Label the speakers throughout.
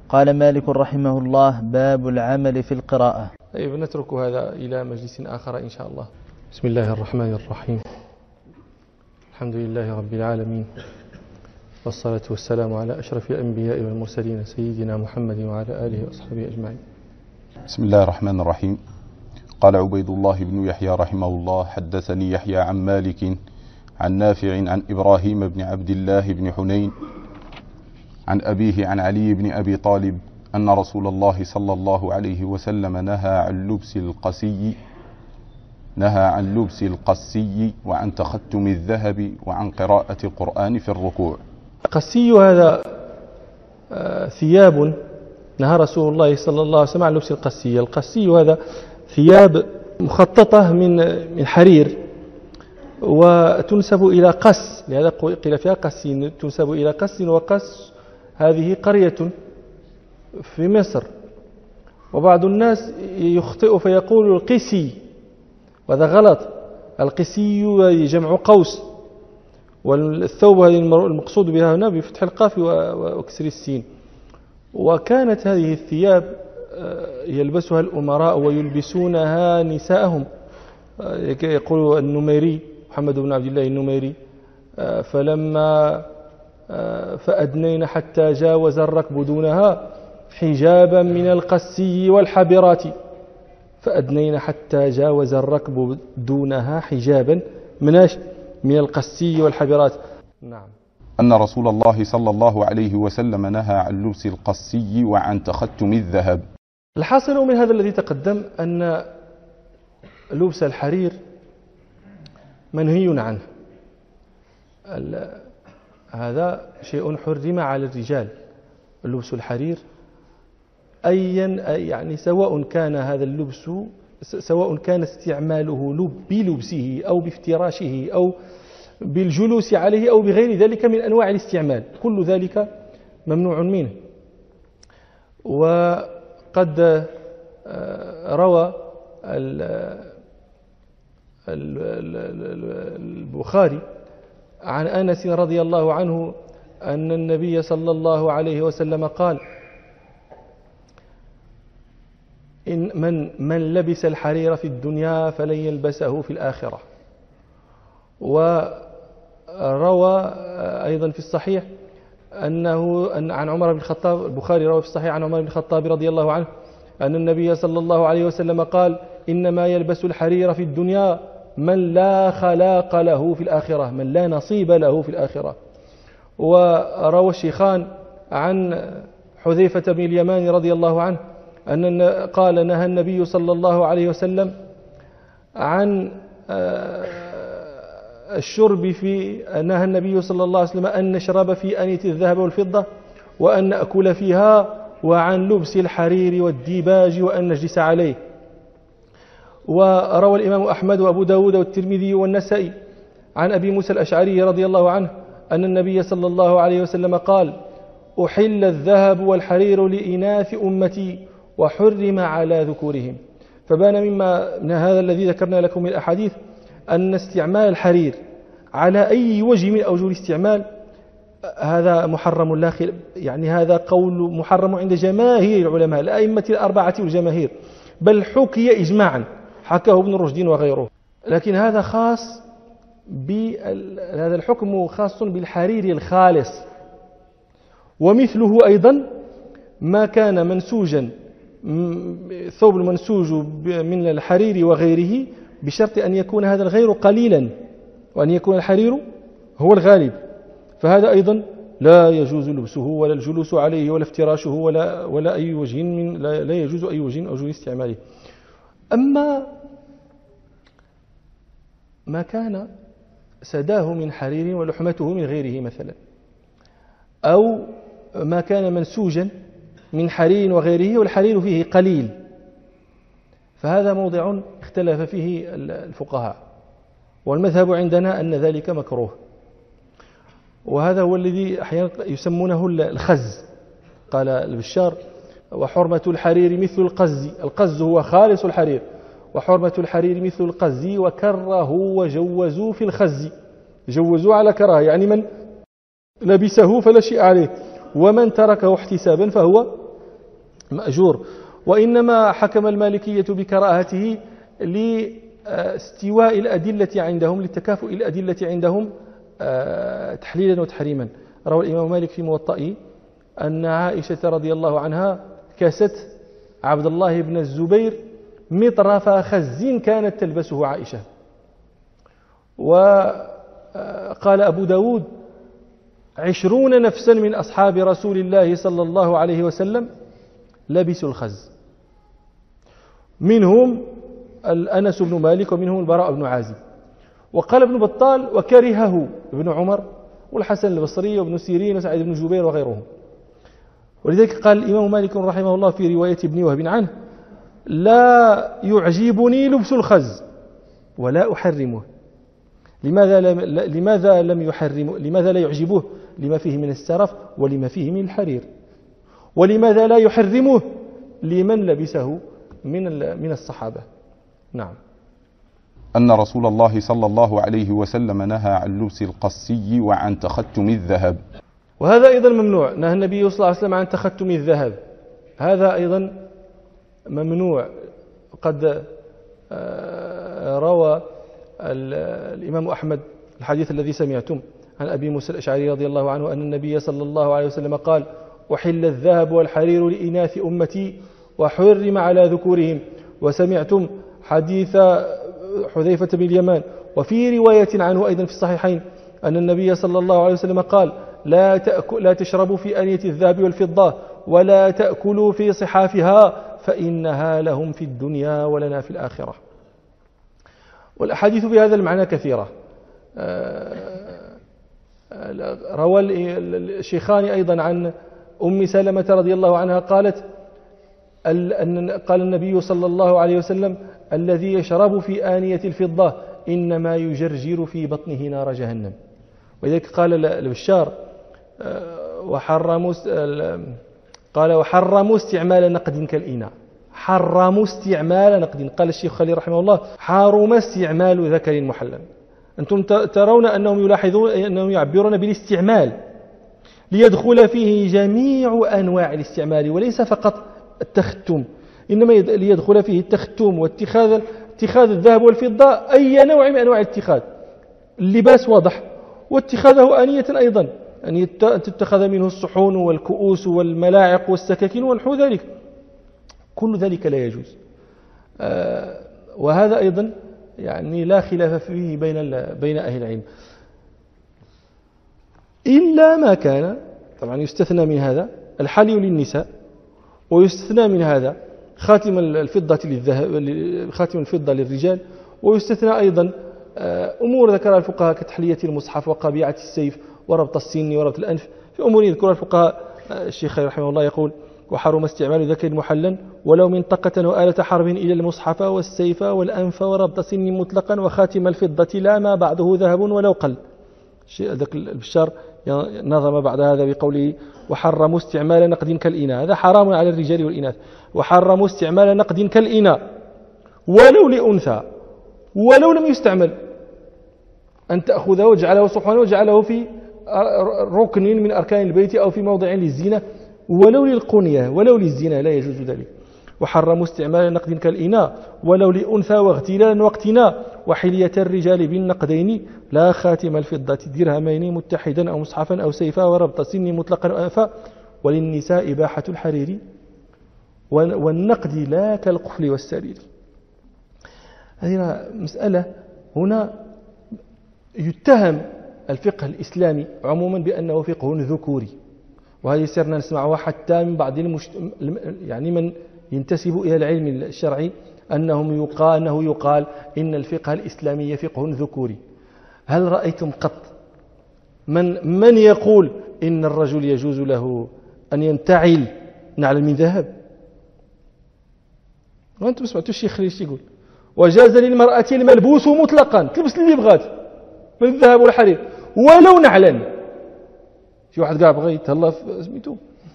Speaker 1: قال مالك رحمه الله: باب العمل في القراءة.
Speaker 2: طيب، نترك هذا إلى مجلس آخر إن شاء الله. بسم الله الرحمن الرحيم. الحمد لله رب العالمين، والصلاة والسلام على أشرف الأنبياء والمرسلين سيدنا محمد وعلى آله وأصحابه أجمعين.
Speaker 3: بسم الله الرحمن الرحيم. قال عبيد الله بن يحيى رحمه الله: حدثني يحيى عن مالك عن نافع عن إبراهيم بن عبد الله بن حنين عن أبيه عن علي بن أبي طالب أن رسول الله صلى الله عليه وسلم نهى عن لبس القسي وعن تختم الذهب وعن قراءة القرآن في الركوع.
Speaker 2: القسي هذا ثياب نهى رسول الله صلى الله عليه وسلم عن لبس القسي. القسي هذا ثياب مخططة من حرير وتنسب إلى قس، لهذا قيل فيها قسي، تنسب إلى قس، وقس هذه قرية في مصر. وبعض الناس يخطئ فيقول القسي، وهذا غلط. القسي جمع قوس، والثوب هذه المقصود بها هنا بفتح القاف وكسر السين. وكانت هذه الثياب يلبسها الأمراء ويلبسونها نساءهم. يقول النميري محمد بن عبد الله النميري: فلما فأدنين حتى جاوز الركب دونها حجابا من القسي والحبرات. فأدنين حتى جاوز الركب دونها حجابا من القسي والحبرات. نعم.
Speaker 3: أن رسول الله صلى الله عليه وسلم نهى عن لبس القسي وعن تختم الذهب.
Speaker 2: الحاصل من هذا الذي تقدم أن لبس الحرير منهي عنه. هذا شيء حرم على الرجال، لبس الحرير، يعني سواء كان هذا اللبس، سواء كان استعماله بلبسه أو بافتراشه أو بالجلوس عليه أو بغير ذلك من أنواع الاستعمال، كل ذلك ممنوع منه. وقد روى البخاري عن أنس رضي الله عنه أن النبي صلى الله عليه وسلم قال: إن من لبس الحرير في الدنيا فلن يلبسه في الآخرة. وروى أيضا في الصحيح أن عن عمر بن الخطاب، البخاري روى في الصحيح عن عمر بن الخطاب رضي الله عنه أن النبي صلى الله عليه وسلم قال: إنما يلبس الحرير في الدنيا من لا خلاق له في الآخرة، من لا نصيب له في الآخرة. وروى الشيخان عن حذيفة بن اليمان رضي الله عنه أن قال: نهى النبي صلى الله عليه وسلم عن الشرب نهى النبي صلى الله عليه وسلم أن نشرب في آنية الذهب والفضة وأن نأكل فيها، وعن لبس الحرير والديباج وأن نجلس عليه. وروى الإمام أحمد وأبو داود والترمذي والنسائي عن أبي موسى الأشعري رضي الله عنه أن النبي صلى الله عليه وسلم قال: أحل الذهب والحرير لإناث أمتي وحرم على ذكورهم. فبان من هذا الذي ذكرنا لكم من الأحاديث أن استعمال الحرير على أي وجه من أوجه الاستعمال هذا محرم، لا خلاف، يعني هذا قول محرم عند جماهير العلماء، الأئمة الأربعة والجماهير، بل حكي إجماعا، حكاه ابن رشد وغيره. لكن هذا خاص هذا الحكم خاص بالحرير الخالص. ومثله أيضا ما كان منسوجا، ثوب المنسوج من الحرير وغيره، بشرط أن يكون هذا الغير قليلا وأن يكون الحرير هو الغالب، فهذا أيضا لا يجوز لبسه ولا الجلوس عليه ولا افتراشه ولا أي وجه لا يجوز أي وجه من أوجه استعماله. أما ما كان سداه من حرير ولحمته من غيره مثلا، أو ما كان منسوجا من حرير وغيره والحرير فيه قليل، فهذا موضع اختلف فيه الفقهاء، والمذهب عندنا أن ذلك مكروه. وهذا هو الذي أحيانا يسمونه الخز. قال البشار: وحرمة الحرير مثل القز، القز هو خالص الحرير، وحرمة الحرير مثل القز، وكره وجوزوا في الخز، جوزوا على كراهة، يعني من لبسه فلا شيء عليه، ومن تركه احتسابا مأجور. وإنما حكم المالكية بكراهته لاستواء الأدلة عندهم، لتكافؤ الأدلة عندهم تحليلا وتحريما. روى الإمام مالك في موطئه أن عائشة رضي الله عنها كست عبد الله بن الزبير مطرف خز كانت تلبسه عائشة. وقال أبو داود 20 نفسا من أصحاب رسول الله صلى الله عليه وسلم لبسوا الخز، منهم أنس بن مالك ومنهم البراء بن عازب. وقال ابن بطال وكرهه ابن عمر والحسن البصري وابن سيرين وسعيد بن جبير وغيرهم. ولذلك قال الإمام مالك رحمه الله في رواية ابن وهب عنه: لا يعجبني لبس الخز ولا أحرمه. لماذا لم يحرمه؟ لماذا لا يعجبه؟ لما فيه من السرف ولما فيه من الحرير. ولماذا لا يحرمه؟ لمن لبسه من الصحابة. نعم.
Speaker 3: أن رسول الله صلى الله عليه وسلم نهى عن لبس القسي وعن تختم الذهب.
Speaker 2: وهذا أيضا ممنوع. نهى النبي صلى الله عليه وسلم عن تختم الذهب، هذا أيضا ممنوع. قد روى الإمام أحمد الحديث الذي سمعتم عن أبي موسى الأشعري رضي الله عنه أن النبي صلى الله عليه وسلم قال: أحل الذهب والحرير لإناث أمتي وحرم على ذكورهم. وسمعتم حديث حذيفة بن اليمان. وفي رواية عنه أيضا في الصحيحين أن النبي صلى الله عليه وسلم قال: لا تشربوا في آنية الذهب والفضة ولا تأكلوا في صحافها فإنها لهم في الدنيا ولنا في الآخرة. والأحاديث بهذا المعنى كثيرة. روى الشيخان أيضا عن أم سلمة رضي الله عنها قالت: قال النبي صلى الله عليه وسلم: الذي يشرب في آنية الفضة إنما يجرجر في بطنه نار جهنم. ولذلك قال البشار: وحرموا استعمال نقد كالإناء. حرموا استعمال نقد. قال الشيخ خليل رحمه الله: حرم استعمال ذكر محلل. أنتم ترون أنهم يلاحظون أنهم يعبرون بالاستعمال ليدخل فيه جميع أنواع الاستعمال وليس فقط التختم، إنما ليدخل فيه التختم واتخاذ الذهب والفضة أي نوع من أنواع الاتخاذ. اللباس واضح، واتخاذه آنية أيضا، أن تتخذ منه الصحون والكؤوس والملاعق والسكاكين ونحو ذلك، كل ذلك لا يجوز. وهذا أيضا يعني لا خلاف فيه بين أهل العلم، إلا ما كان طبعا يستثنى من هذا الحلي للنساء، ويستثنى من هذا خاتم الفضة للرجال، ويستثنى أيضا أمور ذكرها الفقهاء كتحلية المصحف وقبيعة السيف وربط السن وربط الأنف. في أمور يذكرها الفقهاء الشيخ رحمه الله يقول: وحرم استعمال ذكر محلا ولو منطقة وآلة حرب إلى المصحف والسيف والأنف وربط سن مطلقا وخاتم الفضة لا ما بعده ذهب ولو قل. ذاك البشار نظم بعد هذا بقوله: وحرموا استعمال نقد كالإناء. هذا حرام على الرجال والإناث. وحرموا استعمال نقد كالإناء ولو لأنثى ولو لم يستعمل، أن تأخذه وجعله صحوانا وجعله في ركن من أركان البيت أو في موضع للزينة ولو للقنية ولو للزنا، لا يجوز ذلك. وحرموا استعمال نقد كالإناء ولو لأنثى واغتلالا واقتناء وحلية الرجال بالنقدين لا خاتم الفضة درهمين متحدا أو مصحفا أو سيفا وربط سن مطلقا وأنفا. وللنساء إباحة الحرير والنقد لا كالقفل والسرير. هذه مسألة هنا يتهم الفقه الإسلامي عموما بأنه فقه ذكوري، وهذه سرنا نسمعها حتى من بعض يعني من ينتسب إلى العلم الشرعي أنه يقال إن الفقه الإسلامي فقه ذكوري. هل رأيتم قط من يقول إن الرجل يجوز له أن ينتعل نعل من ذهب؟ وأنتم سمعتوا الشيخ خليل يقول: وجاز للمرأة الملبوس مطلقا، تلبس اللي بغات من الذهب والحرير ولو نعلا. شي واحد قاع بغى يتهلا في سميتو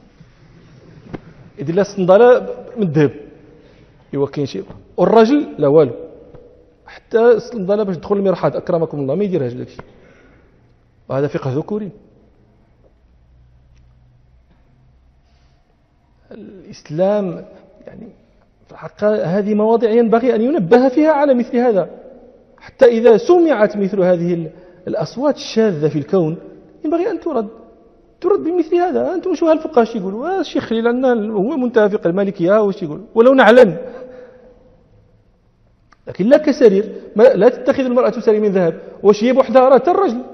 Speaker 2: يدير لها الصندالة من الذهب، ايوا كاين شي. والراجل لا والو، حتى الصندالة باش تدخل المرحاض اكرمكم الله ما يديرهاش داكشي. وهذا فقه ذكوري. الإسلام يعني هذه مواضع ينبغي أن ينبه فيها على مثل هذا، حتى إذا سمعت مثل هذه الأصوات الشاذة في الكون ينبغي أن ترد بمثل هذا. أنتم شو هالفقهاء شو يقولوا؟ الشيخ خليل عندنا هو منتهى فقه المالكية وش يقول ولو نعلم، لكن لا كسرير. لا تتخذ المرأة سرير من ذهب، واش هي بوحدها راه الرجل.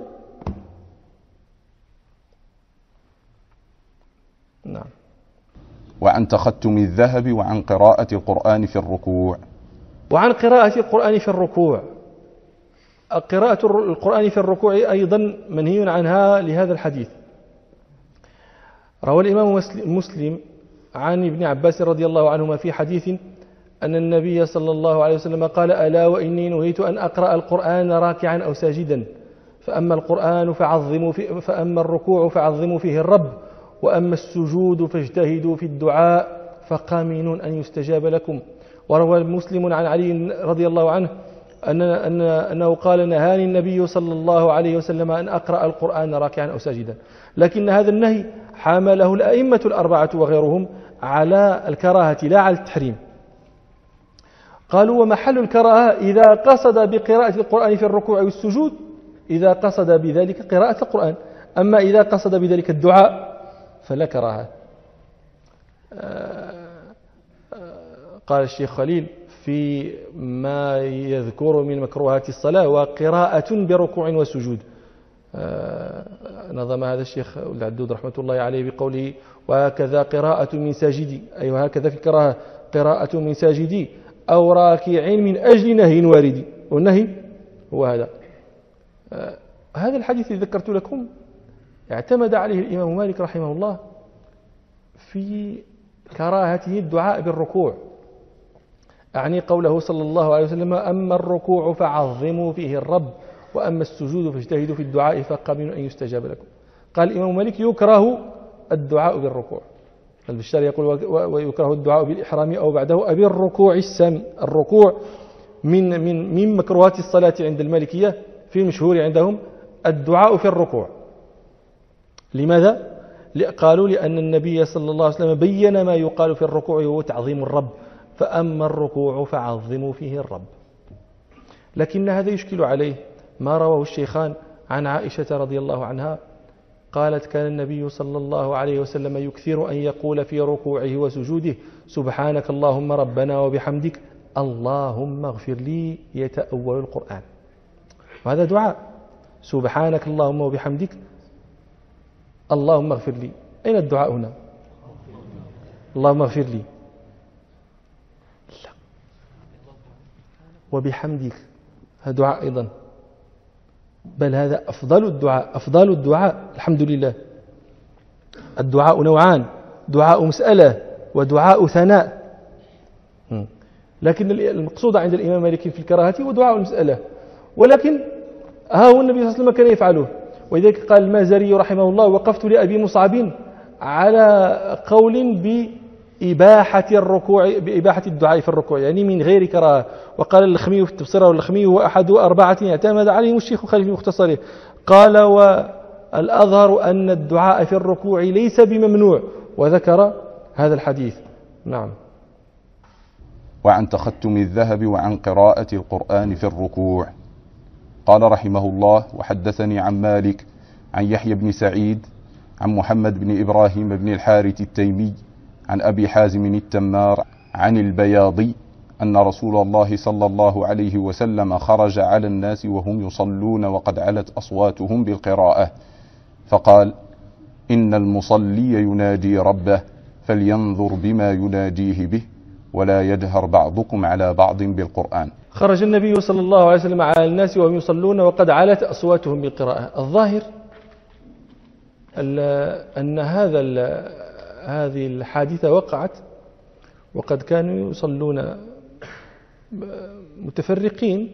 Speaker 2: نعم.
Speaker 3: وعن تختم الذهب وعن قراءة القرآن في الركوع.
Speaker 2: وعن قراءة القرآن في الركوع. قراءة القرآن في الركوع أيضا منهي عنها لهذا الحديث. روى الإمام مسلم عن ابن عباس رضي الله عنهما في حديث أن النبي صلى الله عليه وسلم قال: ألا وإني نهيت أن أقرأ القرآن راكعا أو ساجدا، فأما الركوع فعظموا فيه الرب، وأما السجود فاجتهدوا في الدعاء فقامنون أن يستجاب لكم. وروى مسلم عن علي رضي الله عنه أنه قال: نهاني النبي صلى الله عليه وسلم أن أقرأ القرآن راكعا أو ساجدا. لكن هذا النهي حامله الأئمة الأربعة وغيرهم على الكراهة لا على التحريم. قالوا: ومحل الكراهة إذا قصد بقراءة القرآن في الركوع والسجود، إذا قصد بذلك قراءة القرآن. أما إذا قصد بذلك الدعاء فلا كراهة. قال الشيخ خليل في ما يذكر من مكروهات الصلاة: وقراءة بركوع وسجود. نظم هذا الشيخ العدود رحمة الله عليه بقوله: وهكذا قراءة من ساجدي، أي وهكذا في الكراهة قراءة من ساجدي أو راكع من أجل نهي واردي. والنهي هو هذا. هذا الحديث الذي ذكرت لكم اعتمد عليه الإمام مالك رحمه الله في كراهته الدعاء بالركوع، أعني قوله صلى الله عليه وسلم: أما الركوع فعظموا فيه الرب، وأما السجود فاجتهدوا في الدعاء فقامنوا أن يستجاب لكم. قال الإمام مالك: يكره الدعاء بالركوع. البشار يقول: ويكره الدعاء بالإحرام أو بعده أبي الركوع السامي. الركوع من مكروهات الصلاة عند المالكية، في المشهور عندهم الدعاء في الركوع. لماذا؟ قالوا: لأن النبي صلى الله عليه وسلم بين ما يقال في الركوع وهو تعظيم الرب، فأما الركوع فعظموا فيه الرب. لكن هذا يشكل عليه ما رواه الشيخان عن عائشة رضي الله عنها قالت: كان النبي صلى الله عليه وسلم يكثر أن يقول في ركوعه وسجوده: سبحانك اللهم ربنا وبحمدك اللهم اغفر لي، يتأول القرآن. وهذا دعاء: سبحانك اللهم وبحمدك اللهم اغفر لي. أين الدعاء هنا؟ اللهم اغفر لي، لا، وبحمدك هذا دعاء أيضا، بل هذا أفضل الدعاء الحمد لله. الدعاء نوعان: دعاء مسألة ودعاء ثناء. لكن المقصود عند الإمام مالك في الكراهة هو دعاء المسألة، ولكن ها هو النبي صلى الله عليه وسلم كان يفعله. ولذلك قال المازري رحمه الله: وقفت لأبي مصعب على قول بإباحة الدعاء في الركوع، يعني من غير كراهة. وقال اللخمي في التبصرة، واللخمي هو أحد 4 اعتمد عليهم الشيخ خليل في مختصره. قال: والأظهر أن الدعاء في الركوع ليس بممنوع، وذكر هذا الحديث. نعم.
Speaker 3: وعن تختم الذهب وعن قراءة القرآن في الركوع. قال رحمه الله: وحدثني عن مالك عن يحيى بن سعيد عن محمد بن إبراهيم بن الحارث التيمي عن أبي حازم التمار عن البياضي أن رسول الله صلى الله عليه وسلم خرج على الناس وهم يصلون وقد علت أصواتهم بالقراءة، فقال: إن المصلي يناجي ربه فلينظر بما يناجيه به، ولا يجهر بعضكم على بعض بالقرآن.
Speaker 2: خرج النبي صلى الله عليه وسلم على الناس وهم يصلون وقد علت أصواتهم بالقراءة. الظاهر أن هذه الحادثة وقعت وقد كانوا يصلون متفرقين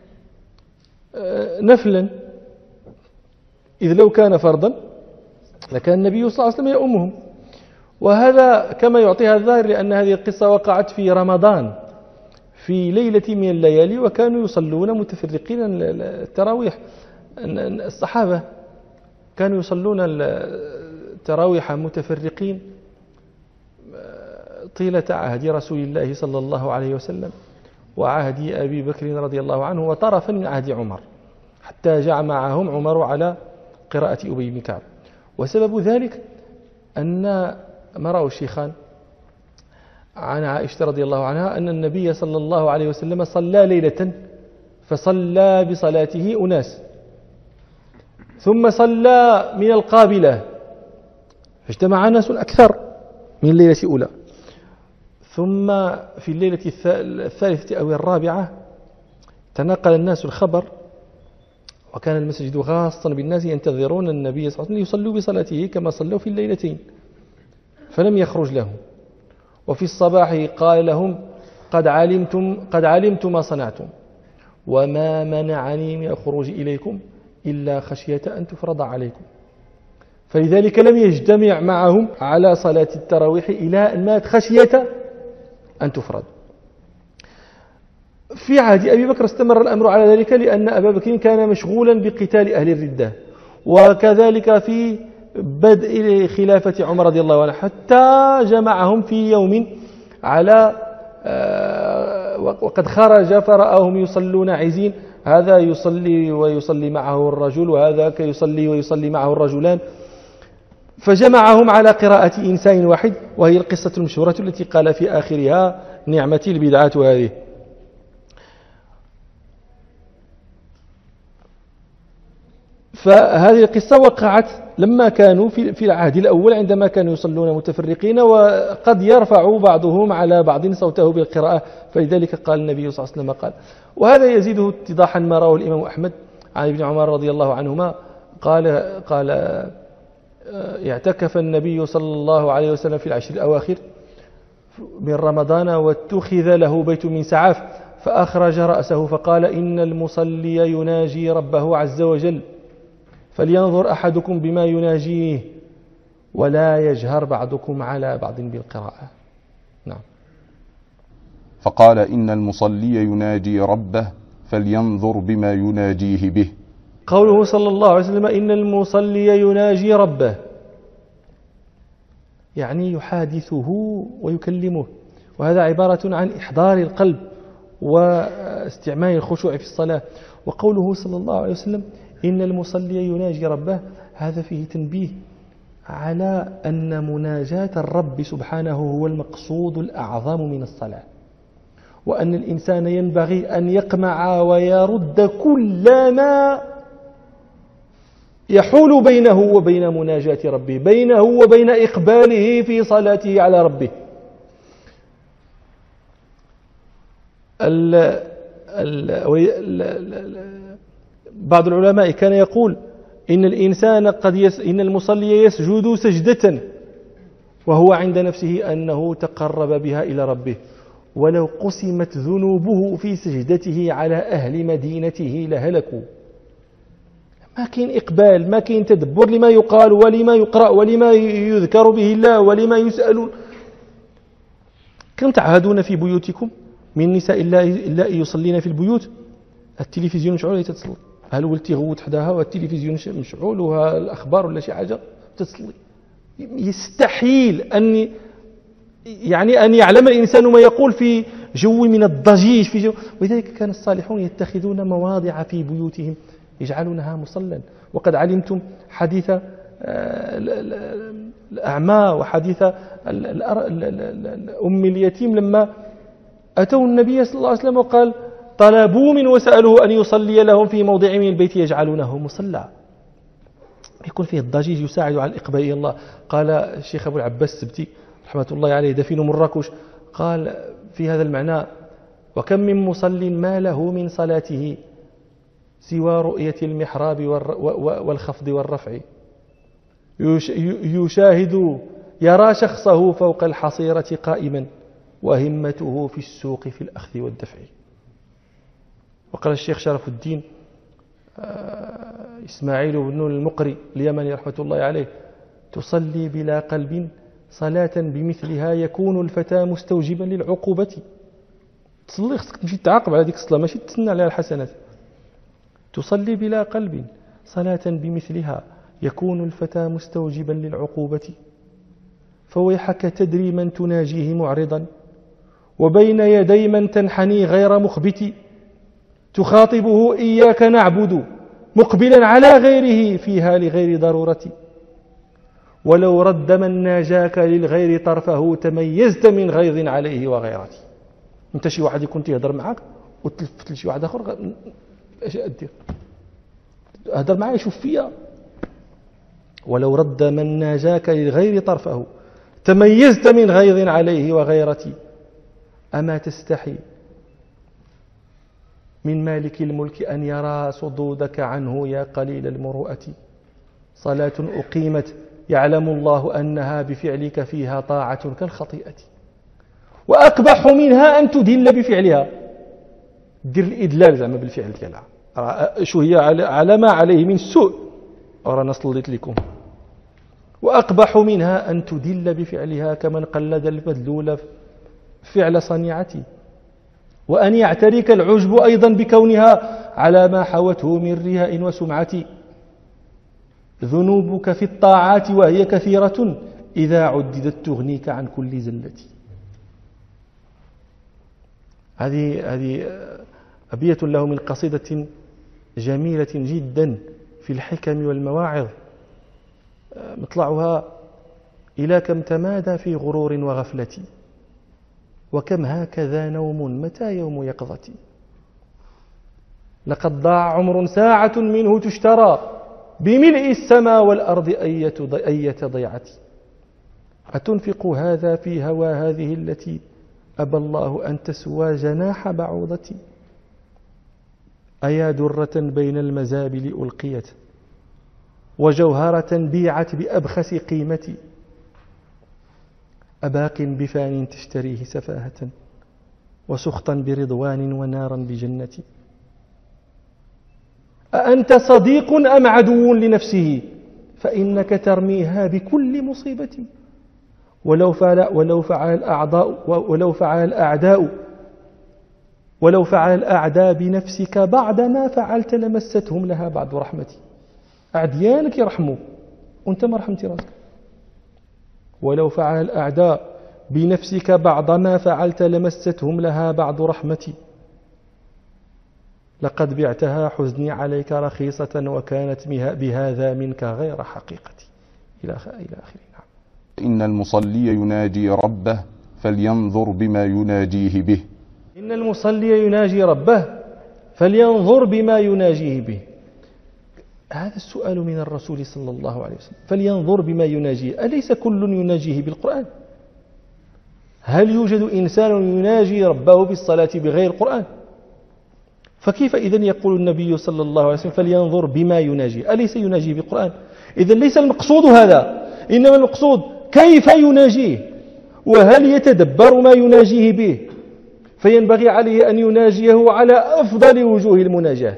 Speaker 2: نفلا، إذ لو كان فرضا لكان النبي صلى الله عليه وسلم يؤمهم. وهذا كما يعطيها الظاهر لأن هذه القصة وقعت في رمضان في ليلة من الليالي، وكانوا يصلون متفرقين التراويح. الصحابة كانوا يصلون التراويح متفرقين طيلة عهد رسول الله صلى الله عليه وسلم وعهد أبي بكر رضي الله عنه وطرفا من عهد عمر، حتى جمعهم عمر على قراءة أبي بن كعب. وسبب ذلك أن ما رأوا الشيخان عن عائشة رضي الله عنها أن النبي صلى الله عليه وسلم صلى ليلة فصلى بصلاته أناس، ثم صلى من القابلة فاجتمع ناس أكثر من الليلة الأولى، ثم في الليلة الثالثة أو الرابعة تناقل الناس الخبر، وكان المسجد غاصا بالناس ينتظرون النبي صلى الله عليه وسلم يصلوا بصلاته كما صلوا في الليلتين، فلم يخرج لهم. وفي الصباح قال لهم قد علمت ما صنعتم وما منعني من الخروج إليكم إلا خشية أن تفرض عليكم، فلذلك لم يجتمع معهم على صلاة التراويح إلى أن مات خشية أن تفرض. في عهد أبي بكر استمر الأمر على ذلك لأن أبا بكر كان مشغولا بقتال أهل الردة، وكذلك في بدء خلافة عمر رضي الله عنه، حتى جمعهم في يوم على وقد خرج فرآهم يصلون عزين، هذا يصلي ويصلي معه الرجل وهذا يصلي ويصلي معه الرجلان، فجمعهم على قراءة إنسان واحد، وهي القصة المشهورة التي قال في آخرها نعمتي البدعة هذه. فهذه القصة وقعت لما كانوا في العهد الأول عندما كانوا يصلون متفرقين، وقد يرفع بعضهم على بعض صوته بالقراءة، فلذلك قال النبي صلى الله عليه وسلم قال. وهذا يزيده اتضاحا ما رواه الإمام أحمد عن ابن عمر رضي الله عنهما قال اعتكف النبي صلى الله عليه وسلم في العشر الأواخر من رمضان واتخذ له بيت من سعاف، فأخرج رأسه فقال إن المصلي يناجي ربه عز وجل فلينظر أحدكم بما يناجيه ولا يجهر بعضكم على بعض بالقراءة. نعم.
Speaker 3: فقال إن المصلي يناجي ربه فلينظر بما يناجيه به.
Speaker 2: قوله صلى الله عليه وسلم إن المصلي يناجي ربه يعني يحادثه ويكلمه، وهذا عبارة عن إحضار القلب واستعمال الخشوع في الصلاة. وقوله صلى الله عليه وسلم إن المصلي يناجي ربه، هذا فيه تنبيه على أن مناجاة الرب سبحانه هو المقصود الأعظم من الصلاة، وأن الإنسان ينبغي أن يقمع ويرد كل ما يحول بينه وبين مناجاة ربه، بينه وبين إقباله في صلاته على ربه. بعض العلماء كان يقول إن الإنسان إن المصلي يسجد سجدة وهو عند نفسه أنه تقرب بها إلى ربه، ولو قسمت ذنوبه في سجدته على أهل مدينته لهلكوا. ما كاين إقبال، ما كاين تدبر لما يقال ولما يقرأ ولما يذكر به الله ولما يسألون. كم تعهدون في بيوتكم من نساء الله يصلين في البيوت التلفزيون مشعول تتصلي، هل ولتي غوت حداها والتلفزيون مشعول وها الأخبار ولا شي حاجة تتصلي. يستحيل أن يعلم الإنسان ما يقول في جو من الضجيج في جو. ولذلك كان الصالحون يتخذون مواضع في بيوتهم يجعلونها مصلا. وقد علمتم حديث الأعمى وحديث أم اليتيم لما أتوا النبي صلى الله عليه وسلم وقال طلبوا من وسألوه أن يصلي لهم في موضع من البيت يجعلونه مصلى، يكون فيه الضجيج يساعد على الإقبال إلى الله. قال الشيخ أبو العباس السبتي رحمة الله عليه دفين مراكش قال في هذا المعنى وكم من مصل ما له من صلاته سوى رؤية المحراب والخفض والرفع، يشاهد يرى شخصه فوق الحصيرة قائما وهمته في السوق في الأخذ والدفع. وقال الشيخ شرف الدين إسماعيل بن المقري اليمني رحمة الله عليه تصلي بلا قلب صلاة بمثلها يكون الفتى مستوجبا للعقوبة. تصلي خصك تمشي تعاقب على ديك الصلاة ماشي تسنى عليها الحسنات. تصلي بلا قلب صلاة بمثلها يكون الفتى مستوجبا للعقوبة. فويحك تدري من تناجيه معرضا، وبين يدي من تنحني غير مخبت، تخاطبه إياك نعبد مقبلا على غيره فيها لغير ضرورة، ولو رد من ناجاك للغير طرفه تميزت من غيظ عليه وغيرته. انت شي واحد يكون تيهضر معاك وتلفت لشي واحد اخر، اش ادير؟ هضر معايا شوف فيا. ولو رد من ناجاك للغير طرفه تميزت من غيظ عليه وغيرتي. أما تستحي من مالك الملك أن يرى صدودك عنه يا قليل المروءة؟ صلاة أقيمت يعلم الله أنها بفعلك فيها طاعة كالخطيئة، وأقبح منها أن تدل بفعلها. دير الإدلال زعما بالفعل ديالها، شو هي على ما عليه من سوء، ورانا صليت لكم. وأقبح منها أن تدل بفعلها كمن قلد المدلول فعل صنيعتي، وأن يعتريك العجب أيضا بكونها على ما حوته من رياء وسمعة. ذنوبك في الطاعات وهي كثيرة إذا عددت تغنيك عن كل زلة. هذه أبية له من قصيدة جميلة جدا في الحكم والمواعظ، مطلعها: إلى كم تمادى في غرور وغفلة، وكم هكذا نوم متى يوم يقظتي. لقد ضاع عمر ساعة منه تشترى بملء السماء والأرض أية ضيعة. أتنفق هذا في هوى هذه التي أبى الله أن تسوى جناح بعوضتي. أيا درة بين المزابل ألقيت، وجوهرة بيعت بأبخس قيمتي. أباق بفان تشتريه سفاهة، وسخطا برضوان ونارا بجنة. أأنت صديق أم عدو لنفسه؟ فإنك ترميها بكل مصيبة. ولو فعل الأعداء بنفسك بعد ما فعلت لمستهم لها بعد رحمتي. أعديانك يرحموا وأنت ما رحمتي راسك. ولو فعل الأعداء بنفسك بعد ما فعلت لمستهم لها بعد رحمتي. لقد بعتها حزني عليك رخيصة، وكانت بهذا منك غير حقيقتي. إلى آخره.
Speaker 3: إن المصلي يناجي ربه فلينظر بما يناجيه به.
Speaker 2: إن المصلي يناجي ربه فلينظر بما يناجيه به. هذا السؤال من الرسول صلى الله عليه وسلم، فلينظر بما يناجيه. أليس كل يناجيه بالقرآن؟ هل يوجد إنسان يناجي ربه بالصلاة بغير القرآن؟ فكيف إذن يقول النبي صلى الله عليه وسلم فلينظر بما يناجي؟ أليس يناجيه بالقرآن؟ إذن ليس المقصود هذا، إنما المقصود كيف يناجيه، وهل يتدبر ما يناجيه به؟ فينبغي عليه أن يناجيه على أفضل وجوه المناجاة.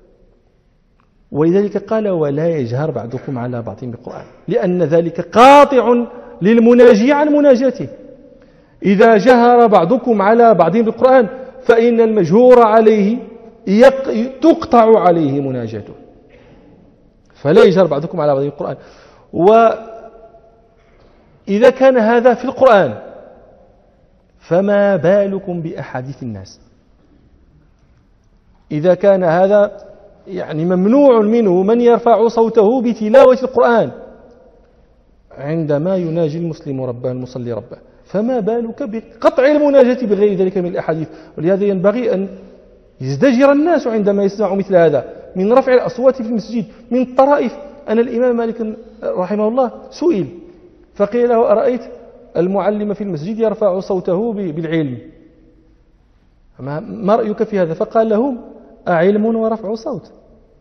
Speaker 2: ولذلك قال: ولا يجهر بعضكم على بعض بالقرآن، لأن ذلك قاطع للمناجي عن مناجاته. إذا جهر بعضكم على بعض بالقرآن فإن المجهور عليه تقطع عليه مناجاته، فلا يجهر بعضكم على بعض بالقرآن. وإذا كان هذا في القرآن فما بالكم بأحاديث الناس؟ إذا كان هذا يعني ممنوع منه من يرفع صوته بتلاوة القرآن عندما يناجي المسلم ربه المصلي ربه، فما بالك بقطع المناجاة بغير ذلك من الأحاديث؟ ولهذا ينبغي أن يزدجر الناس عندما يسمعوا مثل هذا من رفع الأصوات في المسجد. من الطرائف أن الإمام مالك رحمه الله سئل فقيل له: أرأيت المعلم في المسجد يرفع صوته بالعلم، ما رأيك في هذا؟ فقال لهم: أعلم ورفع صوت؟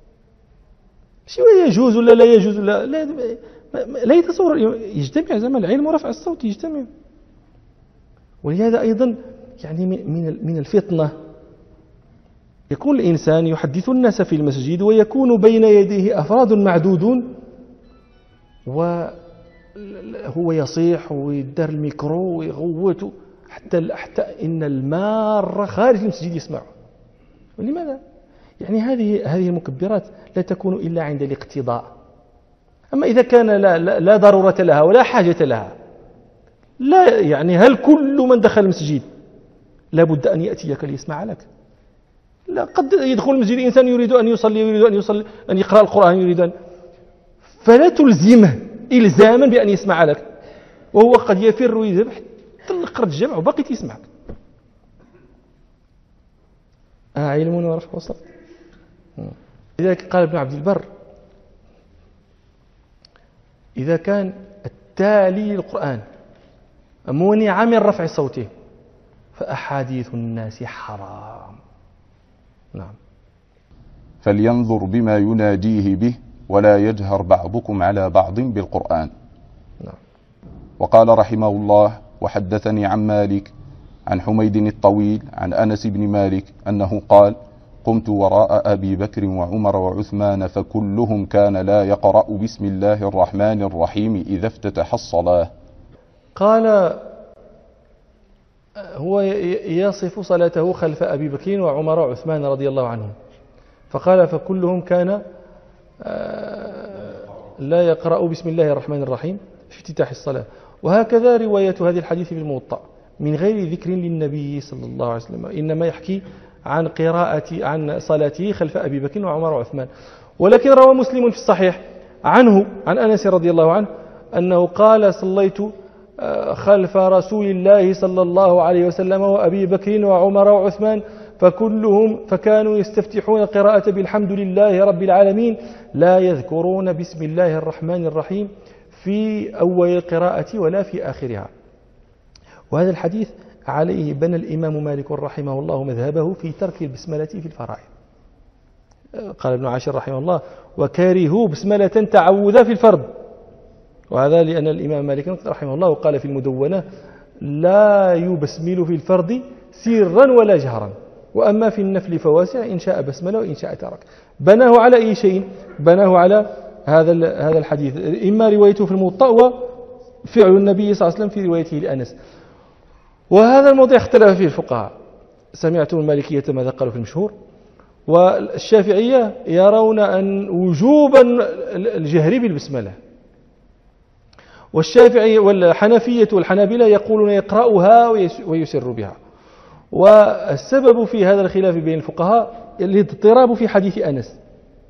Speaker 2: شو يجوز ولا لا يجوز؟ لا يتصور يجتمع زمان العلم ورفع الصوت يجتمع. ولهذا أيضا يعني من الفطنة يكون الإنسان يحدث الناس في المسجد ويكون بين يديه أفراد معدودون وهو يصيح ويدار الميكرو ويغوت حتى إن المار خارج المسجد يسمعه. ولماذا؟ يعني هذه المكبرات لا تكون إلا عند الاقتضاء. أما إذا كان لا ضرورة لها ولا حاجة لها لا يعني هل كل من دخل المسجد لابد أن يأتيك ليسمع لك؟ لا، قد يدخل المسجد إنسان يريد أن يصلي، أن يقرأ القرآن، يريد فلا تلزمه إلزاما بأن يسمع لك، وهو قد يفر ويذهب حتى لقرة الجمع وباقي تسمعك. علم ورفع وصف. لذلك قال ابن عبد البر: إذا كان التالي للقرآن منع من رفع صوته فأحاديث الناس حرام. نعم.
Speaker 3: فلينظر بما يناجيه به ولا يجهر بعضكم على بعض بالقرآن.
Speaker 2: نعم.
Speaker 3: وقال رحمه الله: وحدثني عن مالك عن حميد الطويل عن أنس بن مالك أنه قال: قمت وراء أبي بكر وعمر وعثمان فكلهم كان لا يقرأ بسم الله الرحمن الرحيم إذا افتتح الصلاة.
Speaker 2: قال هو يصف صلاته خلف أبي بكر وعمر وعثمان رضي الله عنهم، فقال: فكلهم كان لا يقرأ بسم الله الرحمن الرحيم في افتتاح الصلاة. وهكذا رواية هذه الحديث في الموطأ من غير ذكر للنبي صلى الله عليه وسلم، إنما يحكي عن عن صلاته خلف أبي بكر وعمر وعثمان. ولكن روى مسلم في الصحيح عنه عن أنس رضي الله عنه أنه قال: صليت خلف رسول الله صلى الله عليه وسلم وأبي بكر وعمر وعثمان فكانوا يستفتحون القراءة بالحمد لله رب العالمين لا يذكرون بسم الله الرحمن الرحيم في أول القراءة ولا في آخرها. وهذا الحديث عليه بنى الإمام مالك رحمه الله مذهبه في ترك البسملة في الفرائض. قال ابن عاشر رحمه الله: وكارهوا بسملة تعوذا في الفرض. وهذا لأن الإمام مالك رحمه الله قال في المدونة: لا يبسمل في الفرض سرا ولا جهرا، وأما في النفل فواسع إن شاء بسمل وإن شاء ترك. بناه على أي شيء؟ بناه على هذا الحديث، إما روايته في الموطأ وفعل النبي صلى الله عليه وسلم في روايته لأنس. وهذا الموضوع اختلف فيه الفقهاء، سمعتم المالكية ماذا قالوا في المشهور، والشافعية يرون أن وجوبا الجهر بالبسملة، والشافعي والحنفية والحنابلة يقولون يقرأها ويسر بها. والسبب في هذا الخلاف بين الفقهاء الاضطراب في حديث أنس،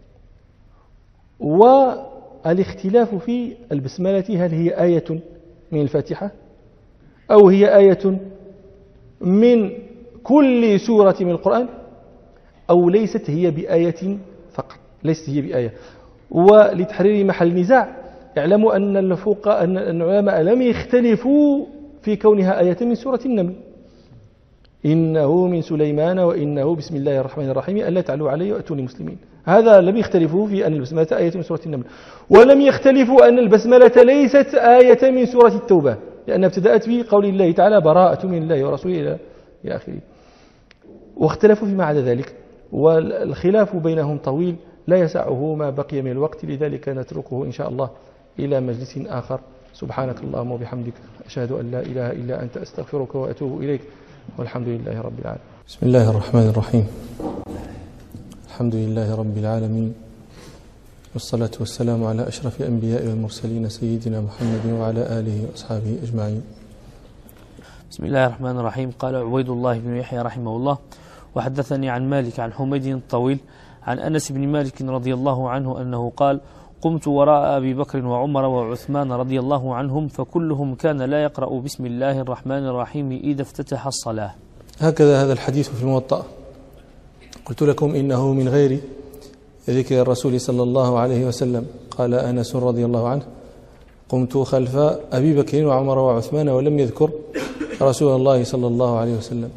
Speaker 2: والاختلاف في البسملة، هل هي آية من الفاتحة أو هي آية من كل سورة من القرآن أو ليست هي بآية فقط، ليست هي بآية. ولتحرير محل نزاع اعلموا أن الفقهاء أن العلماء لم يختلفوا في كونها آية من سورة النمل: إنه من سليمان وإنه بسم الله الرحمن الرحيم ألا تعلوا علي وأتوني مسلمين. هذا لم يختلفوا في أن البسملة آية من سورة النمل، ولم يختلفوا أن البسملة ليست آية من سورة التوبة، لأنها ابتدأت بقول الله تعالى: براءة من الله ورسوله إلى آخره. واختلفوا فيما عدا ذلك، والخلاف بينهم طويل لا يسعه ما بقي من الوقت، لذلك نتركه إن شاء الله إلى مجلس آخر. سبحانك اللهم وبحمدك، أشهد أن لا إله إلا أنت، أستغفرك وأتوب إليك، والحمد لله رب العالمين.
Speaker 4: بسم الله الرحمن الرحيم. الحمد لله رب العالمين، والصلاة والسلام على أشرف الأنبياء والمرسلين سيدنا محمد وعلى آله وأصحابه أجمعين.
Speaker 5: بسم الله الرحمن الرحيم. قال عبيد الله بن يحيى رحمه الله: وحدثني عن مالك عن حميد الطويل عن أنس بن مالك رضي الله عنه أنه قال: قمت وراء أبي بكر وعمر وعثمان رضي الله عنهم فكلهم كان لا يقرأ بسم الله الرحمن الرحيم إذا افتتح الصلاة.
Speaker 4: هكذا هذا الحديث في الموطأ. قلت لكم إنه من غير ذكر الرسول صلى الله عليه وسلم. قال أنس رضي الله عنه: قمت خلف أبي بكر وعمر وعثمان ولم يذكر رسول الله صلى الله عليه وسلم.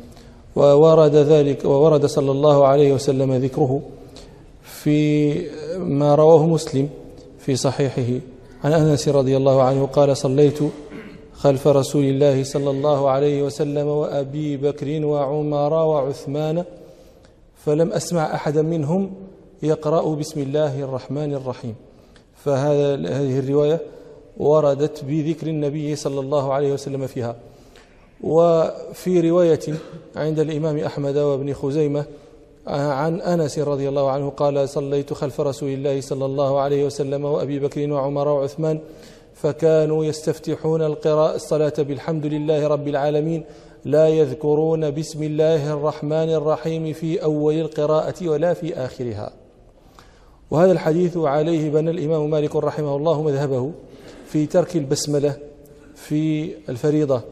Speaker 4: وورد صلى الله عليه وسلم ذكره في ما رواه مسلم في صحيحه عن أنس رضي الله عنه قال: صليت خلف رسول الله صلى الله عليه وسلم وأبي بكر وعمر وعثمان فلم أسمع أحدا منهم يقرأ بسم الله الرحمن الرحيم. فهذه الرواية وردت بذكر النبي صلى الله عليه وسلم فيها. وفي رواية عند الإمام أحمد وابن خزيمة عن أنس رضي الله عنه قال: صليت خلف رسول الله صلى الله عليه وسلم وأبي بكر وعمر وعثمان فكانوا يستفتحون الصلاة بالحمد لله رب العالمين لا يذكرون بسم الله الرحمن الرحيم في أول القراءة ولا في آخرها. وهذا الحديث عليه بنى الإمام مالك رحمه الله مذهبه في ترك البسملة في الفريضة.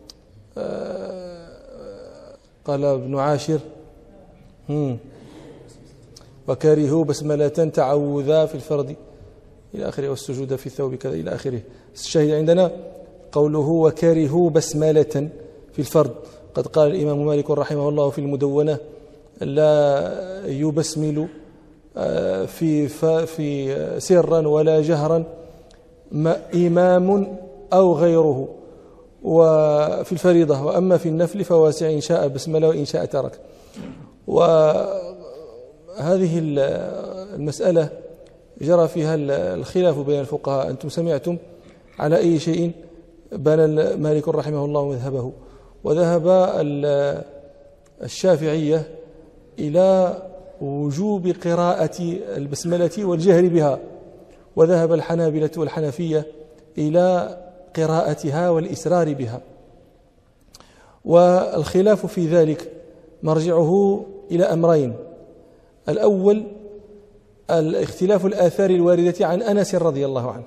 Speaker 4: قال ابن عاشر وكرهوا بسملة تعوذا في الفرض إلى آخره والسجود في الثوب كذا إلى آخره. الشاهد عندنا قوله وكرهوا بسملة في الفرض. قد قال الإمام مالك رحمه الله في المدونة لا يبسمل في سرا ولا جهرا إمام أو غيره وفي الفريضة، وأما في النفل فواسع إن شاء بسمله وإن شاء ترك. وهذه المسألة جرى فيها الخلاف بين الفقهاء. أنتم سمعتم على أي شيء بنى مالك رحمه الله مذهبه. وذهب الشافعية إلى وجوب قراءة البسملة والجهر بها، وذهب الحنابلة والحنفية إلى قراءتها والإسرار بها. والخلاف في ذلك مرجعه إلى أمرين: الأول الاختلاف الآثار الواردة عن أنس رضي الله عنه،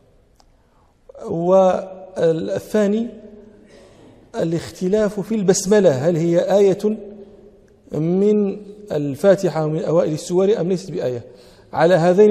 Speaker 4: والثاني الاختلاف في البسملة، هل هي آية من الفاتحة من أوائل السور أم ليست بآية. على هذين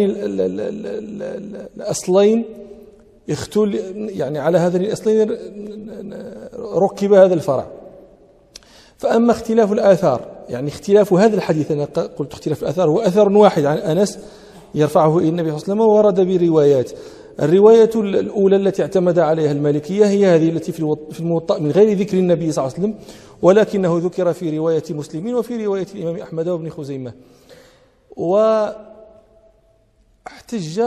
Speaker 4: الأصلين يعني على هذين الأصلين ركب هذا الفرع. فأما اختلاف الآثار، يعني اختلاف هذا الحديث، أنا قلت اختلاف الآثار هو أثر واحد عن أنس يرفعه إلى النبي صلى الله عليه وسلم، وورد بروايات. الرواية الأولى التي اعتمد عليها المالكية هي هذه التي في الموطأ من غير ذكر النبي صلى الله عليه وسلم، ولكنه ذكر في رواية مسلم وفي رواية الإمام أحمد وابن خزيمة. واحتج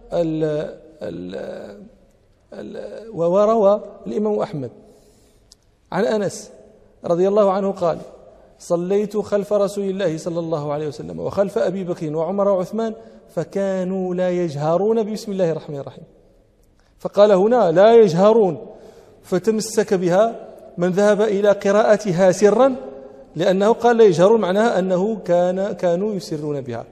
Speaker 4: وروى الإمام أحمد عن أنس رضي الله عنه قال: صليت خلف رسول الله صلى الله عليه وسلم وخلف أبي بكر وعمر وعثمان فكانوا لا يجهرون بسم الله الرحمن الرحيم. فقال هنا لا يجهرون، فتمسك بها من ذهب إلى قراءتها سرا، لأنه قال لا يجهرون معناها أنه كانوا يسرون بها،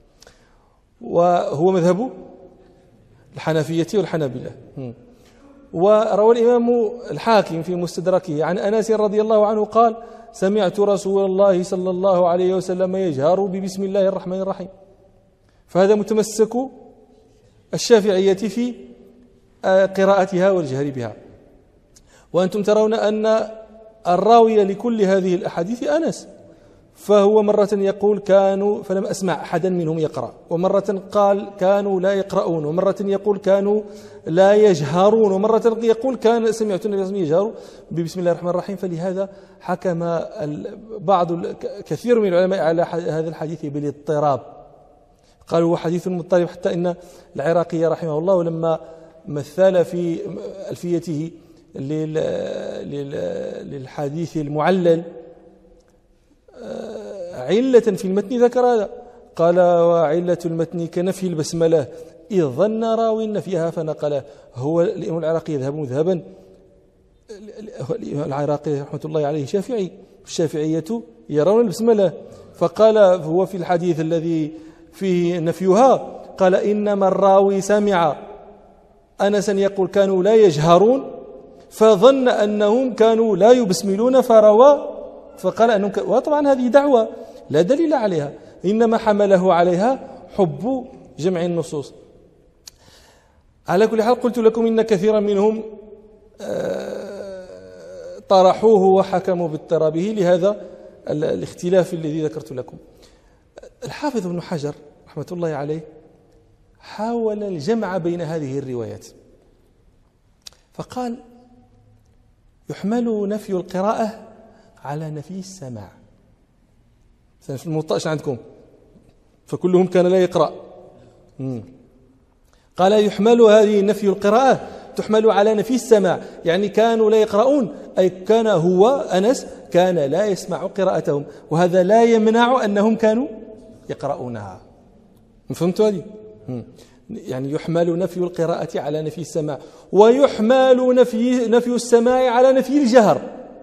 Speaker 4: وهو مذهب الحنفية والحنابلة. وروى الإمام الحاكم في مستدركه عن أنس رضي الله عنه قال: سمعت رسول الله صلى الله عليه وسلم يجهر ببسم الله الرحمن الرحيم. فهذا متمسك الشافعية في قراءتها والجهر بها. وأنتم ترون أن الراوي لكل هذه الأحاديث أنس، فهو مرة يقول كانوا فلم أسمع أحدا منهم يقرأ، ومرة قال كانوا لا يقرؤون، ومرة يقول كانوا لا يجهرون، ومرة يقول كان سمعت النبي صلى الله عليه وسلم يجهر ببسم الله الرحمن الرحيم. فلهذا حكم كثير من العلماء على هذا الحديث بالاضطراب، قالوا هو حديث مضطرب، حتى إن العراقي رحمه الله لما مثل في ألفيته للحديث المعلل علة في المتن ذكر هذا، قال: وعلة المتن كنفي البسملة إذ ظن راوي نفيها فنقله. هو الإمام العراقي يذهب مذهبا، العراقي رحمة الله عليه شافعي، الشافعية يرون البسملة، فقال هو في الحديث الذي فيه نفيها قال: إنما الراوي سمع أنسا يقول كانوا لا يجهرون فظن أنهم كانوا لا يبسملون فروى فقال أنهم وطبعا هذه دعوة لا دليل عليها، إنما حمله عليها حب جمع النصوص. على كل حال قلت لكم إن كثيرا منهم طرحوه وحكموا باضطرابه لهذا الاختلاف الذي ذكرت لكم. الحافظ ابن حجر رحمة الله عليه حاول الجمع بين هذه الروايات، فقال: يحمل نفي القراءة على نفي السماع. في الموطأ عندكم فكلهم كان لا يقرأ. قال: يحمل هذه نفي القراءة تحمل على نفي السماع، يعني كانوا لا يقرؤون، أي كان هو أنس كان لا يسمع قراءتهم، وهذا لا يمنع أنهم كانوا يقرؤونها. فهمتوا هذه؟ يعني يحمل نفي القراءة على نفي السماع، ويحمل نفي السماع على نفي الجهر.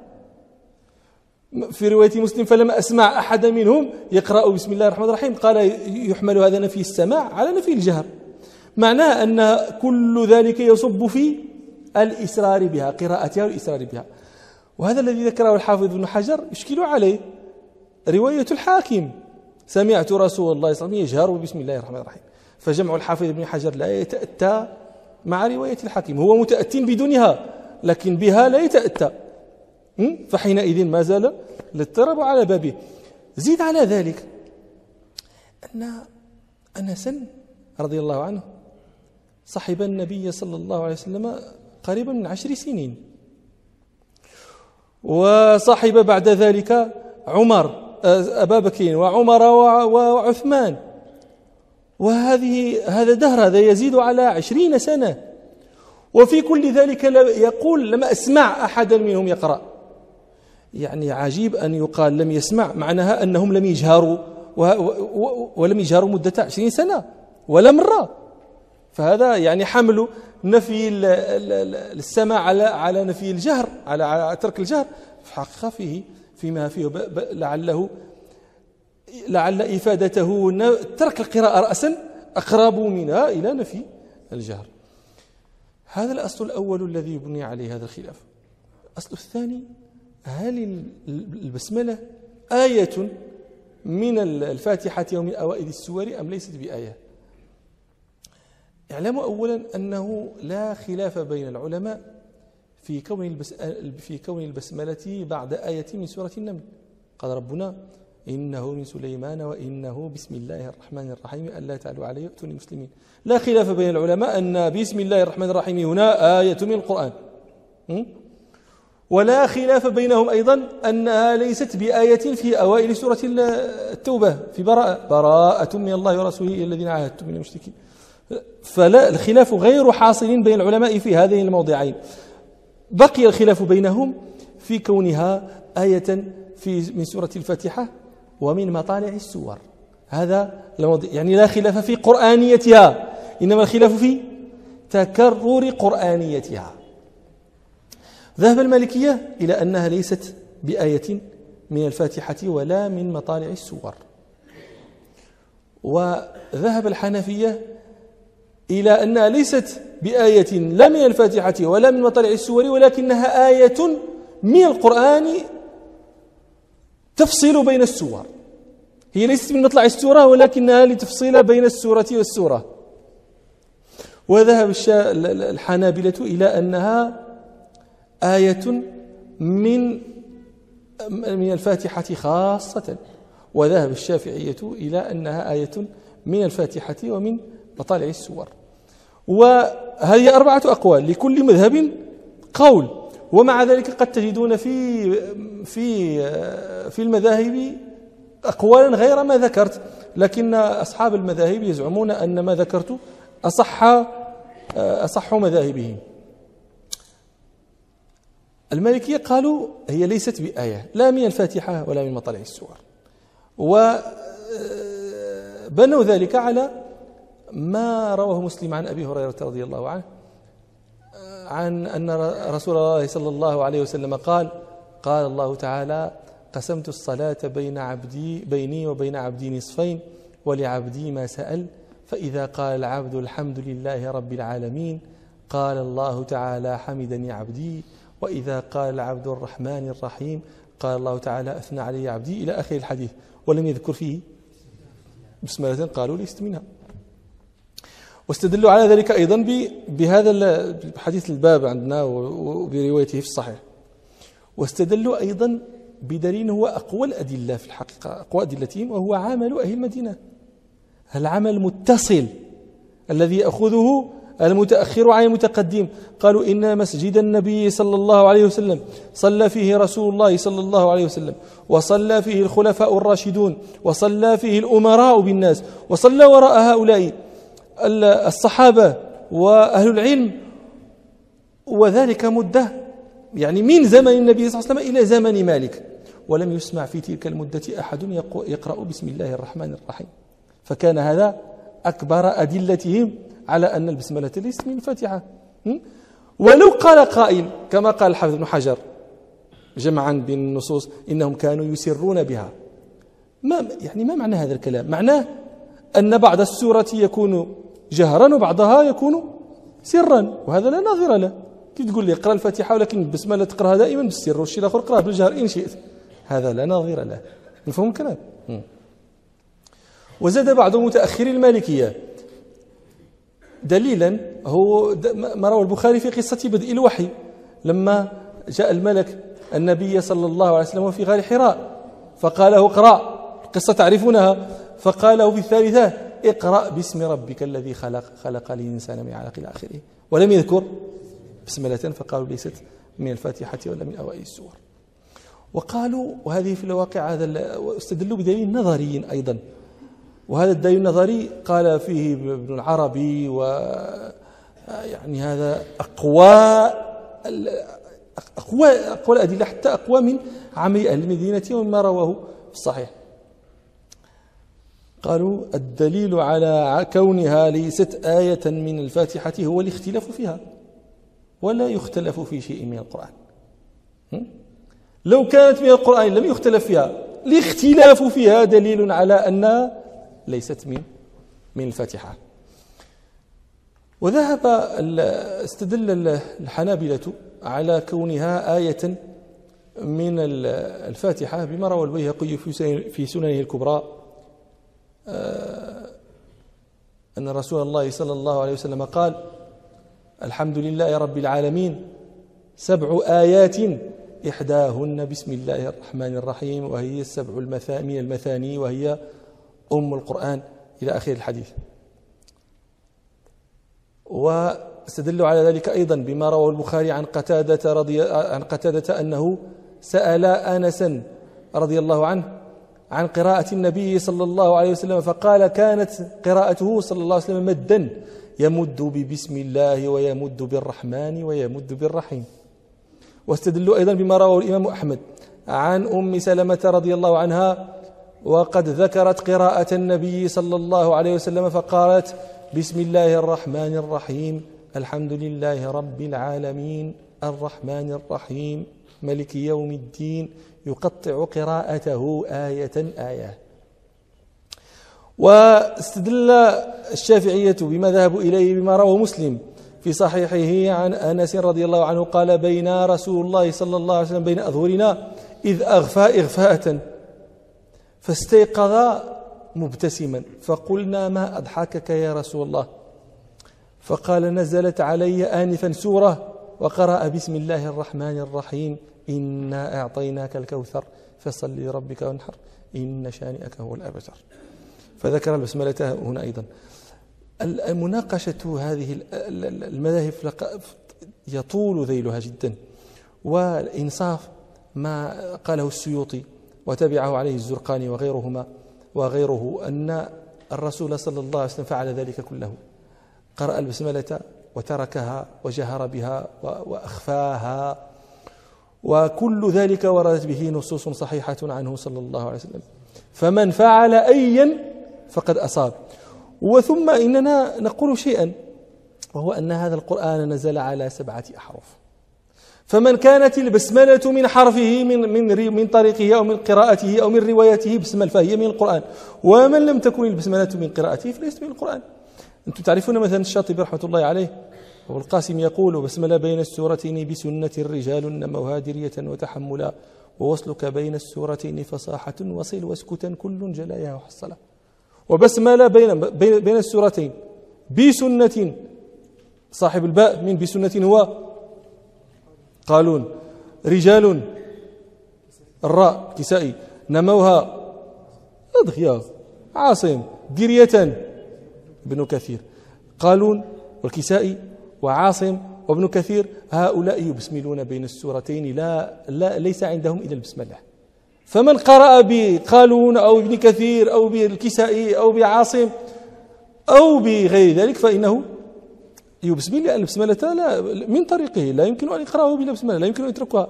Speaker 4: في رواية مسلم فلما أسمع أحد منهم يقرأ بسم الله الرحمن الرحيم قال يحمل هذا نفي السماع على نفي الجهر، معناه أن كل ذلك يصب في الإسرار بها، قراءتها والإسرار بها. وهذا الذي ذكره الحافظ ابن حجر يشكل عليه رواية الحاكم سمعت رسول الله صلى الله عليه وسلم يجهر بسم الله الرحمن الرحيم، فجمع الحافظ ابن حجر لا يتأتى مع رواية الحاكم، هو متأت بدونها لكن بها لا يتأتى، فحينئذ ما زال الاضطراب على بابه. زيد على ذلك أن أنسا رضي الله عنه صحب النبي صلى الله عليه وسلم قريبا من 10 سنين، وصحب بعد ذلك أبا بكر وعمر وعثمان، هذا دهر، هذا يزيد على 20 سنة، وفي كل ذلك يقول لما أسمع أحدا منهم يقرأ. يعني عجيب أن يقال لم يسمع، معناها أنهم لم يجهروا ولم يجهروا مدة 20 سنة ولا مرة. فهذا يعني حمل نفي السماع على نفي الجهر، على ترك الجهر، في حقيقة فيما فيه لعل إفادته ترك القراءة رأسا أقرب منها إلى نفي الجهر. هذا الأصل الأول الذي يبني عليه هذا الخلاف. الأصل الثاني: هل البسملة آية من الفاتحة ومن أوائل السور أم ليست بآية؟ اعلموا أولا أنه لا خلاف بين العلماء في كون البسملة بعد آية من سورة النمل. قال ربنا: إنه من سليمان وإنه بسم الله الرحمن الرحيم ألا تعلوا علي وأتوني مسلمين. لا خلاف بين العلماء أن بسم الله الرحمن الرحيم هنا آية من القرآن، ولا خلاف بينهم أيضا أنها ليست بآية في أوائل سورة التوبة في براءة من الله ورسوله الذين عاهدتم من المشركين. فلا، الخلاف غير حاصل بين العلماء في هذين الموضعين. بقي الخلاف بينهم في كونها آية من سورة الفاتحة ومن مطالع السور. هذا يعني لا خلاف في قرآنيتها، إنما الخلاف في تكرر قرآنيتها. ذهب المالكية إلى أنها ليست بآية من الفاتحة ولا من مطالع السور، وذهب الحنفية إلى أنها ليست بآية لا من الفاتحة ولا من مطالع السور، ولكنها آية من القرآن تفصيل بين السور. هي ليست من مطلع السورة ولكنها لتفصيل بين السورة والسورة. وذهب الحنابلة إلى أنها آية من الفاتحة خاصة، وذهب الشافعية إلى أنها آية من الفاتحة ومن مطالع السور. وهذه 4 أقوال لكل مذهب قول، ومع ذلك قد تجدون في المذاهب أقوالا غير ما ذكرت، لكن أصحاب المذاهب يزعمون أن ما ذكرت أصح مذاهبهم. المالكية قالوا هي ليست بآية لا من الفاتحة ولا من مطالع السور، وبنوا ذلك على ما رواه مسلم عن أبي هريرة رضي الله عنه عن أن رسول الله صلى الله عليه وسلم قال الله تعالى: قسمت الصلاة بيني وبين عبدي نصفين ولعبدي ما سأل، فإذا قال العبد الحمد لله رب العالمين قال الله تعالى: حمدني عبدي، وإذا قال العبد الرحمن الرحيم قال الله تعالى: أثنى علي عبدي، إلى آخر الحديث، ولم يذكر فيه بسملة قالوا ليست منها. واستدلوا على ذلك أيضا بهذا الحديث الباب عندنا وبروايته في الصحيح. واستدلوا أيضا بدليل هو أقوى الأدلة في الحقيقة، أقوى أدلتهم، وهو عمل أهل المدينة، العمل المتصل الذي يأخذه المتأخر عن المتقدم. قالوا: إن مسجد النبي صلى الله عليه وسلم صلى فيه رسول الله صلى الله عليه وسلم، وصلى فيه الخلفاء الراشدون، وصلى فيه الأمراء بالناس، وصلى وراء هؤلاء الصحابة وأهل العلم، وذلك مدة يعني من زمن النبي صلى الله عليه وسلم إلى زمن مالك، ولم يسمع في تلك المدة أحد يقرأ بسم الله الرحمن الرحيم. فكان هذا أكبر أدلتهم على أن البسملة ليست من الفاتحة. ولو قال قائل كما قال الحافظ ابن حجر جمعا بين النصوص إنهم كانوا يسرون بها، ما معنى هذا الكلام؟ معناه أن بعض السورة يكون جهرا وبعضها يكون سرا، وهذا لا نظير له. كيف تقول لي اقرأ الفاتحة ولكن البسملة تقرأها دائما بالسر والشيء الآخر اقرأها بالجهر إن شئت، هذا لا نظير له. مفهوم الكلام؟ وزاد بعض متأخري المالكية دليلا هو ما روى البخاري في قصة بدء الوحي لما جاء الملك النبي صلى الله عليه وسلم في غار حراء فقال له اقرأ، القصة تعرفونها، فقال له في الثالثة اقرأ باسم ربك الذي خلق الإنسان من علق إلى آخره، ولم يذكر بسملة، فقالوا ليست من الفاتحة ولا من أوائل السور. وقالوا وهذه في الواقع هذا استدلوا بدليل نظري أيضا، وهذا الدليل النظري قال فيه ابن العربي، ويعني هذا أقوى الأدلة، حتى أقوى من عمل أهل المدينة ومما رواه في الصحيح. قالوا الدليل على كونها ليست آية من الفاتحة هو الاختلاف فيها، ولا يختلف في شيء من القرآن. لو كانت من القرآن لم يختلف فيها، الاختلاف فيها دليل على أنها ليست من الفاتحة. وذهب استدل الحنابلة على كونها آية من الفاتحة بما روى البيهقي في سننه الكبرى أن رسول الله صلى الله عليه وسلم قال الحمد لله رب العالمين 7 آيات إحداهن بسم الله الرحمن الرحيم، وهي 7 من المثاني وهي أم القرآن إلى آخر الحديث. واستدلوا على ذلك أيضا بما روى البخاري عن قتادة أنه سأل أنسا رضي الله عنه عن قراءة النبي صلى الله عليه وسلم، فقال كانت قراءته صلى الله عليه وسلم مدا يمد ببسم الله ويمد بالرحمن ويمد بالرحيم. واستدلوا أيضا بما رواه الإمام أحمد عن أم سلمة رضي الله عنها وقد ذكرت قراءة النبي صلى الله عليه وسلم فقالت بسم الله الرحمن الرحيم الحمد لله رب العالمين الرحمن الرحيم ملك يوم الدين، يقطع قراءته آية آية. واستدل الشافعية بما ذهبوا إليه بما رواه مسلم في صحيحه عن أنس رضي الله عنه قال بين رسول الله صلى الله عليه وسلم بين أظهرنا إذ أغفى إغفاءة فاستيقظ مبتسما، فقلنا ما أضحكك يا رسول الله؟ فقال نزلت علي آنفا سورة وقرأ بسم الله الرحمن الرحيم إنا أعطيناك الكوثر فصل لربك وانحر إن شانئك هو الأبتر. فذكر البسملة هنا أيضا. المناقشة هذه المذاهب يطول ذيلها جدا، والإنصاف ما قاله السيوطي وتبعه عليه الزرقاني وغيره أن الرسول صلى الله عليه وسلم فعل ذلك كله، قرأ البسملة وتركها وجهر بها وأخفاها، وكل ذلك وردت به نصوص صحيحة عنه صلى الله عليه وسلم، فمن فعل أيا فقد أصاب. وثم إننا نقول شيئا وهو أن هذا القرآن نزل على 7 أحرف، فمن كانت البسملة من حرفه من طريقه أو من قراءته أو من روايته بسمل فهي من القرآن، ومن لم تكن البسملة من قراءته فليست من القرآن. أنتم تعرفون مثلا الشاطبي رحمة الله عليه والقاسم يقول بسمل بين السورتين بسنة الرجال نموها درية وتحملا، ووصلك بين السورتين فصاحة وصل واسكتا كل جلايا وحصلا. وبسمل بين السورتين بسنة، صاحب الباء من بسنة هو قالون، رجال الراء كسائي، نموها أضخيا عاصم، درية ابن كثير، قالون والكسائي وعاصم وابن كثير هؤلاء يبسملون بين السورتين لا ليس عندهم إلا البسملة. فمن قرأ بقالون أو ابن كثير أو بالكسائي أو بعاصم أو بغير ذلك فإنه يبسمل، لأن البسملة لا من طريقه لا يمكن أن يقرأه بلا بسملة، لا يمكن أن يتركها.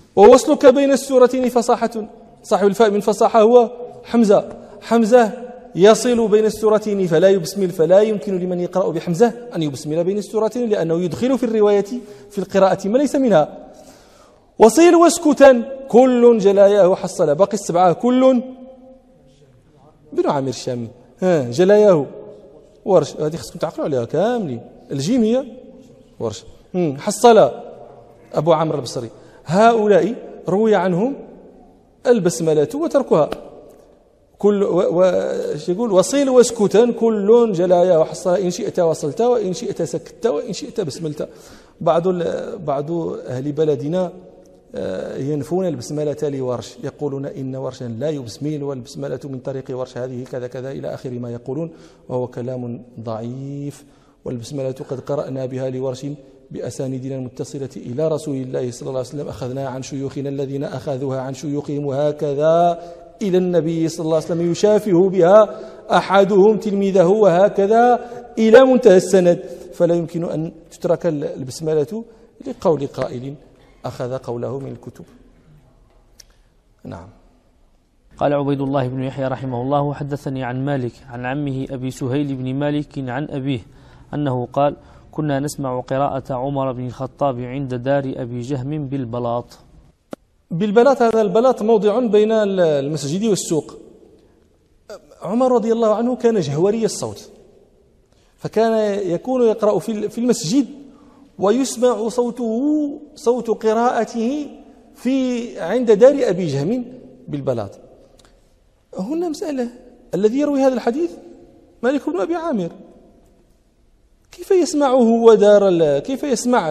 Speaker 4: ووصلك بين السورتين فصاحة، صاحب الفاء من فصاحة هو حمزة يصل بين السورتين فلا يبسمل، فلا يمكن لمن يقرأ بحمزة أن يبسمل بين السورتين، لأنه يدخل في الرواية في القراءة ما ليس منها. وصيل واسكتا كل جلاياه حصل، باقي السبعة كل بن عامر الشامي جلاياه ورش، هذه خصكم تعقلوا عليها كاملين. الجيم هي ورش، حصل أبو عمرو البصري. هؤلاء روي عنهم البسملة وتركها. كل يقول وصيل واسكتا كل جلاياه حصل، إن شئت وصلت وإن شئت سكت وإن شئت بسملت. بعض أهل بلدنا ينفون البسملة لورش، يقولون إن ورشا لا يبسمل والبسملة من طريق ورش هذه كذا كذا إلى آخر ما يقولون، وهو كلام ضعيف. والبسملة قد قرأنا بها لورش بأسانيدنا المتصلة إلى رسول الله صلى الله عليه وسلم، أخذنا عن شيوخنا الذين أخذوها عن شيوخهم، وهكذا إلى النبي صلى الله عليه وسلم يشافه بها أحدهم تلميذه، وهكذا إلى منتهى السند. فلا يمكن أن تترك البسملة لقول قائل أخذ قوله من الكتب. نعم.
Speaker 5: قال عبيد الله بن يحيى رحمه الله: وحدثني عن مالك عن عمه أبي سهيل بن مالك عن أبيه أنه قال: كنا نسمع قراءة عمر بن الخطاب عند دار أبي جهم بالبلاط.
Speaker 4: بالبلاط، هذا البلاط موضع بين المسجد والسوق. عمر رضي الله عنه كان جهوري الصوت، فكان يكون يقرأ في المسجد ويسمع صوت قراءته عند دار أبي جهم بالبلاط. هنا مسألة، الذي يروي هذا الحديث مالك بن أبي عامر، كيف يسمعه كيف يسمع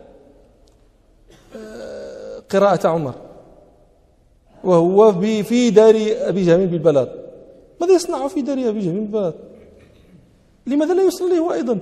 Speaker 4: قراءة عمر وهو في دار أبي جهم بالبلاط؟ ماذا يصنع في دار أبي جهم بالبلاط؟ لماذا لا يصلي هو أيضا؟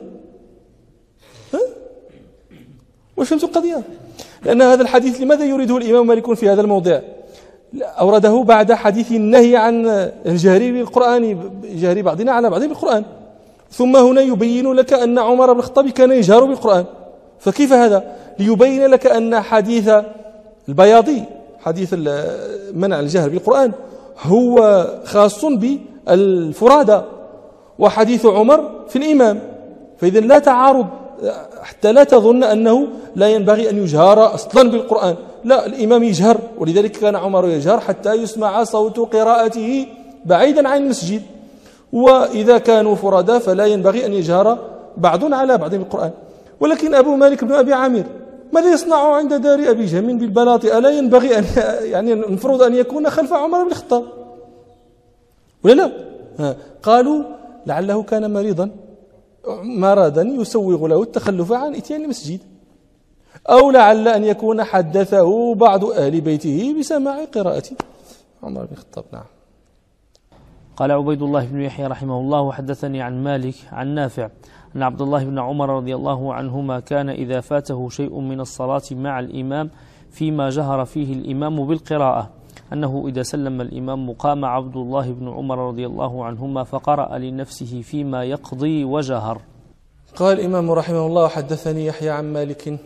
Speaker 4: وفهمت القضية؟ لأن هذا الحديث لماذا يريده الإمام مالك في هذا الموضع؟ أورده بعد حديث النهي عن الجهر بالقرآن، جهر بعضنا على بعض بالقرآن، ثم هنا يبين لك أن عمر بن الخطاب كان يجهر بالقرآن. فكيف هذا؟ ليبين لك أن حديث البياضي، حديث منع الجهر بالقرآن، هو خاص بالفرادى، وحديث عمر في الإمام. فإذا لا تعارض، حتى لا تظن أنه لا ينبغي أن يجهر أصلا بالقرآن، لا، الإمام يجهر، ولذلك كان عمر يجهر حتى يسمع صوت قراءته بعيدا عن المسجد. وإذا كانوا فرادى فلا ينبغي أن يجهر بعض على بعض بالقرآن. ولكن أبو مالك بن أبي عامر ماذا يصنع عند دار أبي جهم بالبلاط؟ ألا ينبغي أن يعني المفروض أن يكون خلف عمر بن الخطاب ولا لا؟ قالوا لعله كان مرضا يسوغ له التخلف عن إتيان المسجد، أو لعل أن يكون حدثه بعض أهل بيته بسماع قراءة عمر بن الخطاب. نعم.
Speaker 5: قال عبيد الله بن يحيى رحمه الله: وحدثني عن مالك عن نافع أن عبد الله بن عمر رضي الله عنهما كان إذا فاته شيء من الصلاة مع الإمام فيما جهر فيه الإمام بالقراءة، أنه إذا سلم الإمام قام عبد الله بن عمر رضي الله عنهما فقرأ لنفسه فيما يقضي وجهر.
Speaker 4: قال الإمام رحمه الله: حدثني يحيى عن مالك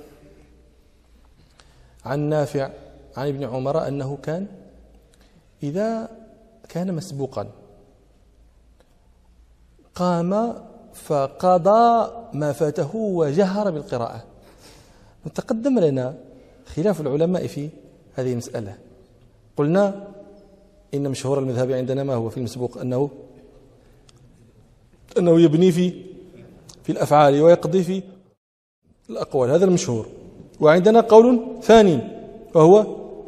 Speaker 4: عن نافع عن ابن عمر أنه كان إذا كان مسبوقا قام فقضى ما فاته وجهر بالقراءة. تقدم لنا خلاف العلماء في هذه المسألة. قلنا إن مشهور المذهب عندنا ما هو في المسبوق، أنه يبني في الأفعال ويقضي في الأقوال، هذا المشهور. وعندنا قول ثاني وهو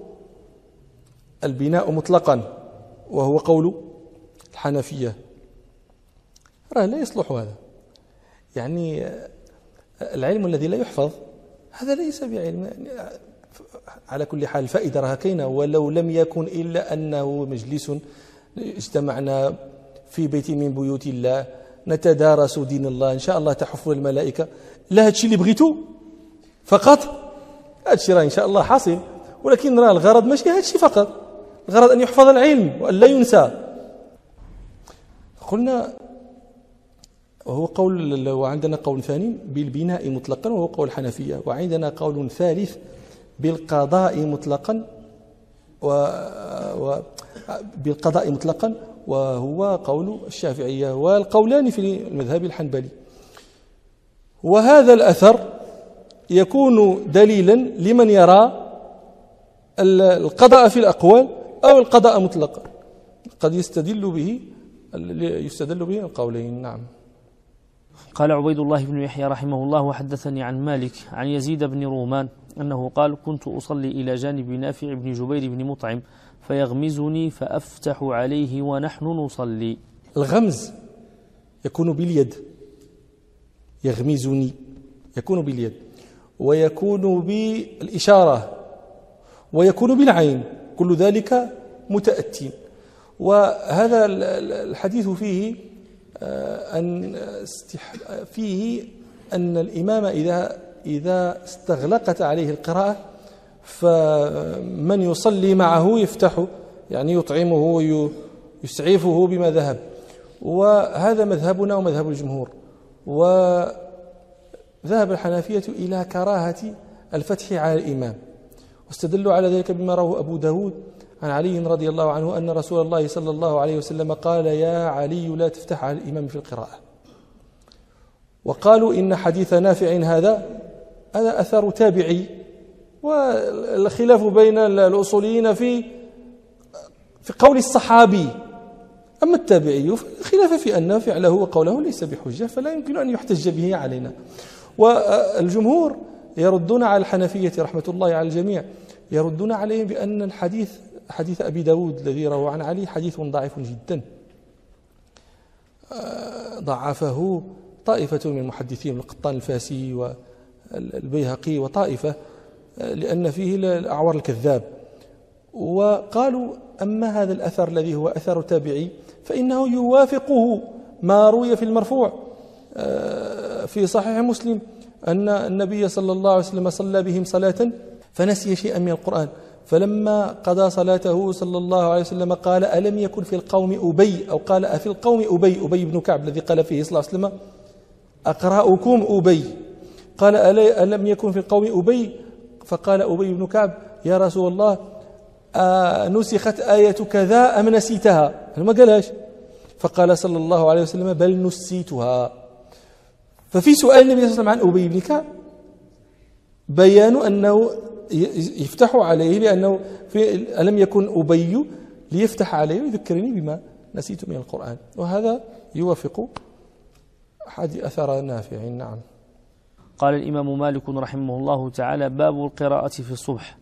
Speaker 4: البناء مطلقا، وهو قول الحنفية. لا يصلح هذا، يعني العلم الذي لا يحفظ هذا ليس بعلم. على كل حال الفائدة راها كاينة، ولو لم يكن إلا أنه مجلس اجتمعنا في بيت من بيوت الله نتدارس دين الله، إن شاء الله تحف الملائكة. لا، هادشي اللي بغيتو فقط، هادشي راه إن شاء الله حاصل، ولكن راه الغرض ماشي هادشي فقط، الغرض أن يحفظ العلم وأن لا ينسى. قلنا وهو قول، وعندنا قول ثاني بالبناء مطلقا وهو قول الحنفية، وعندنا قول ثالث بالقضاء مطلقا بالقضاء مطلقا وهو قول الشافعية، والقولان في المذهب الحنبلي. وهذا الأثر يكون دليلا لمن يرى القضاء في الأقوال أو القضاء مطلقا، قد يستدل به القولين. نعم.
Speaker 5: قال عبيد الله بن يحيى رحمه الله: وحدثني عن مالك عن يزيد بن رومان أنه قال: كنت أصلي إلى جانب نافع بن جبير بن مطعم فيغمزني فأفتح عليه ونحن نصلي.
Speaker 4: الغمز يكون باليد، يغمزني يكون باليد، ويكون بالإشارة، ويكون بالعين، كل ذلك متأتين. وهذا الحديث فيه أن الإمام إذا استغلقت عليه القراءة فمن يصلي معه يفتح، يعني يطعمه ويسعفه بما ذهب. وهذا مذهبنا ومذهب الجمهور. وذهب الحنفية إلى كراهة الفتح على الإمام، واستدلوا على ذلك بما رواه أبو داود عن علي رضي الله عنه أن رسول الله صلى الله عليه وسلم قال: يا علي لا تفتح على الإمام في القراءة. وقالوا إن حديث نافع هذا أثر تابعي، والخلاف بين الأصوليين في قول الصحابي. أما التابعي خلاف في أن فعله وقوله ليس بحجة، فلا يمكن أن يحتج به علينا. والجمهور يردون على الحنفية رحمة الله على الجميع، يردون عليهم بأن حديث أبي داود الذي روى عن علي حديث ضعيف جدا، ضعفه طائفة من المحدثين، القطان الفاسي والبيهقي وطائفة، لأن فيه الأعور الكذاب. وقالوا: أما هذا الأثر الذي هو أثر تابعي فإنه يوافقه ما روي في المرفوع في صحيح مسلم أن النبي صلى الله عليه وسلم صلى بهم صلاة فنسي شيئا من القرآن، فلما قضى صلاته صلى الله عليه وسلم قال: ألم يكن في القوم أبي، أو قال: أفي القوم أبي بن كعب الذي قال فيه صلى الله عليه وسلم: أقرأكم أبي. قال: ألم يكن في القوم أبي؟ فقال أبي بن كعب: يا رسول الله نسخت آية كذا أم نسيتها؟ ما قالهاش. فقال صلى الله عليه وسلم: بل نسيتها. ففي سؤال النبي صلى الله عليه وسلم عن أبي بن كعب بيان أنه يفتح عليه، لأنه ألم يكن أبي ليفتح عليه ويذكرني بما نسيت من القرآن. وهذا يوافق أثر نافع. نعم.
Speaker 5: قال الإمام مالك رحمه الله تعالى: باب القراءة في الصبح.